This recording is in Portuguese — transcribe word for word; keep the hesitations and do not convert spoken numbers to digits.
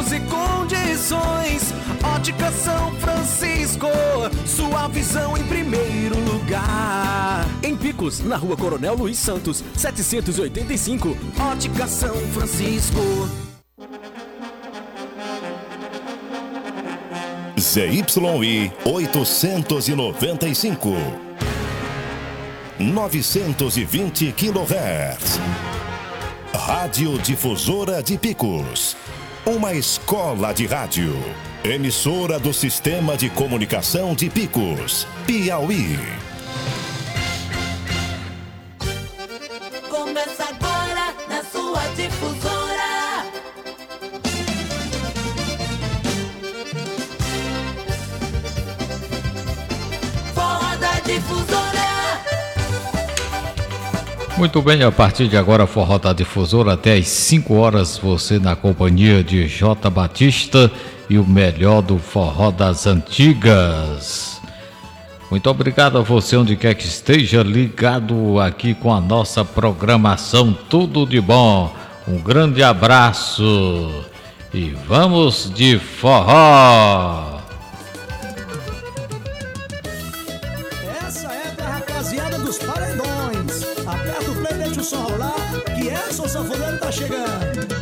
preços e condições. Ótica São Francisco, sua visão em primeiro lugar. Em Picos, na Rua Coronel Luiz Santos, setecentos e oitenta e cinco. Ótica São Francisco. Z Y I oitocentos e noventa e cinco, novecentos e vinte quilohertz. Rádio Difusora de Picos, uma escola de rádio. Emissora do Sistema de Comunicação de Picos, Piauí. Começa agora na sua difusora. Forró da Difusora. Muito bem, a partir de agora, Forró da Difusora, até às cinco horas, você na companhia de J. Batista e o melhor do Forró das Antigas. Muito obrigado a você, onde quer que esteja, ligado aqui com a nossa programação. Tudo de bom. Um grande abraço e vamos de forró. Essa é pra rapaziada dos paredões. Aperta o play, deixa o som rolar, que essa o sanfoneiro tá chegando.